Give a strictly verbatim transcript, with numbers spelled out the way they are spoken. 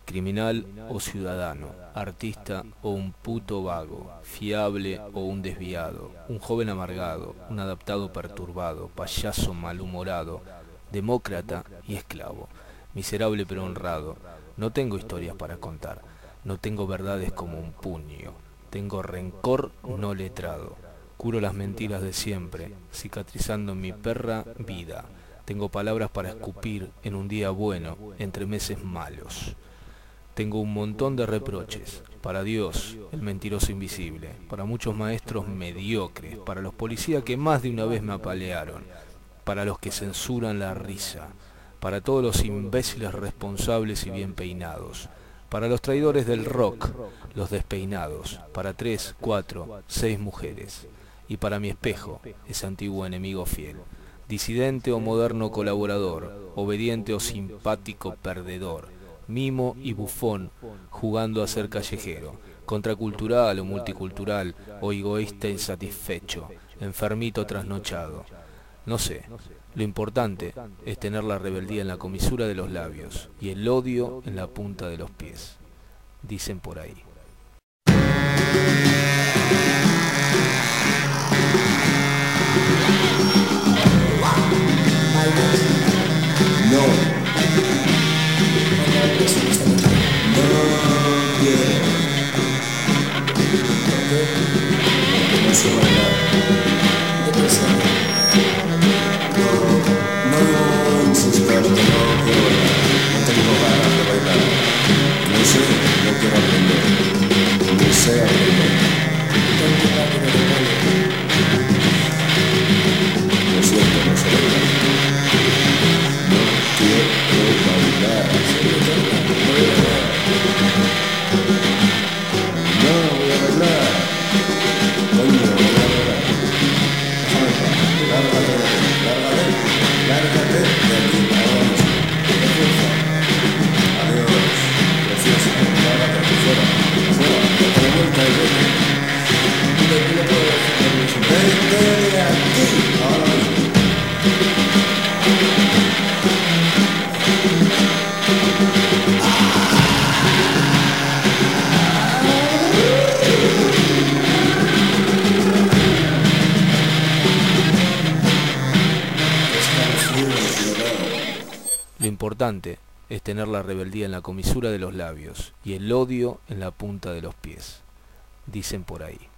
criminal o ciudadano, artista o un puto vago, fiable o un desviado, un joven amargado, un adaptado perturbado, payaso malhumorado, demócrata y esclavo, miserable pero honrado. No tengo historias para contar, no tengo verdades como un puño, tengo rencor no letrado, curo las mentiras de siempre, cicatrizando mi perra vida. Tengo palabras para escupir en un día bueno, entre meses malos. Tengo un montón de reproches, para Dios, el mentiroso invisible, para muchos maestros mediocres, para los policías que más de una vez me apalearon, para los que censuran la risa, para todos los imbéciles responsables y bien peinados, para los traidores del rock, los despeinados, para tres, cuatro, seis mujeres, y para mi espejo, ese antiguo enemigo fiel. Disidente o moderno colaborador, obediente o simpático perdedor, mimo y bufón, jugando a ser callejero, contracultural o multicultural, o egoísta insatisfecho, enfermito trasnochado. No sé, lo importante es tener la rebeldía en la comisura de los labios y el odio en la punta de los pies. Dicen por ahí. No. No quiero. Porque no sé bailar. No, no insistas que no quiero bailar. No tengo ganas de bailar. No sé, no quiero aprender. No sé aprender. Lo siento, no sé bailar. Lo importante es tener la rebeldía en la comisura de los labios y el odio en la punta de los pies. Dicen por ahí.